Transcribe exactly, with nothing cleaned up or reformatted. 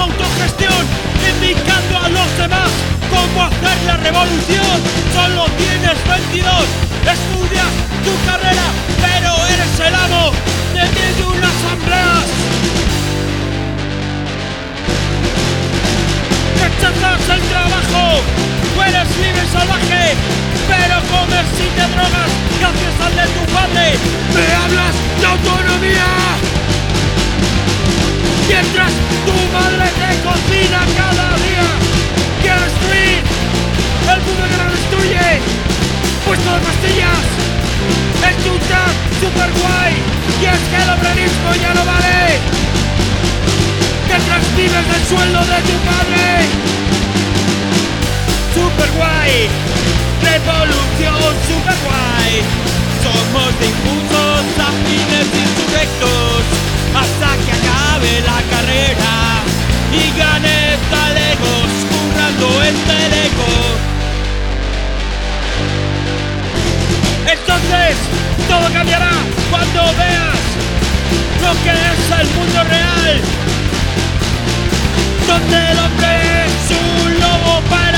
autogestión, indicando a los demás cómo hacer la revolución. Solo tienes veintidós, estudias tu carrera, pero eres el amo de mil y una asambleas. Rechazas el trabajo, tú eres libre y salvaje, pero comes si te drogas gracias al de tu padre. Me hablas de autonomía mientras tu madre te cocina cada día. Quiero destruir el mundo que lo destruye, puesto de pastillas, es un tag super guay. Y es que el obrerismo ya no vale mientras vives del sueldo de tu padre. Super guay, revolución super guay. Somos difusos, afines, insurrectos, hasta que acabe la carrera y ganes talegos currando el teleco. Entonces todo cambiará cuando veas lo que es el mundo real, donde el hombre es un lobo para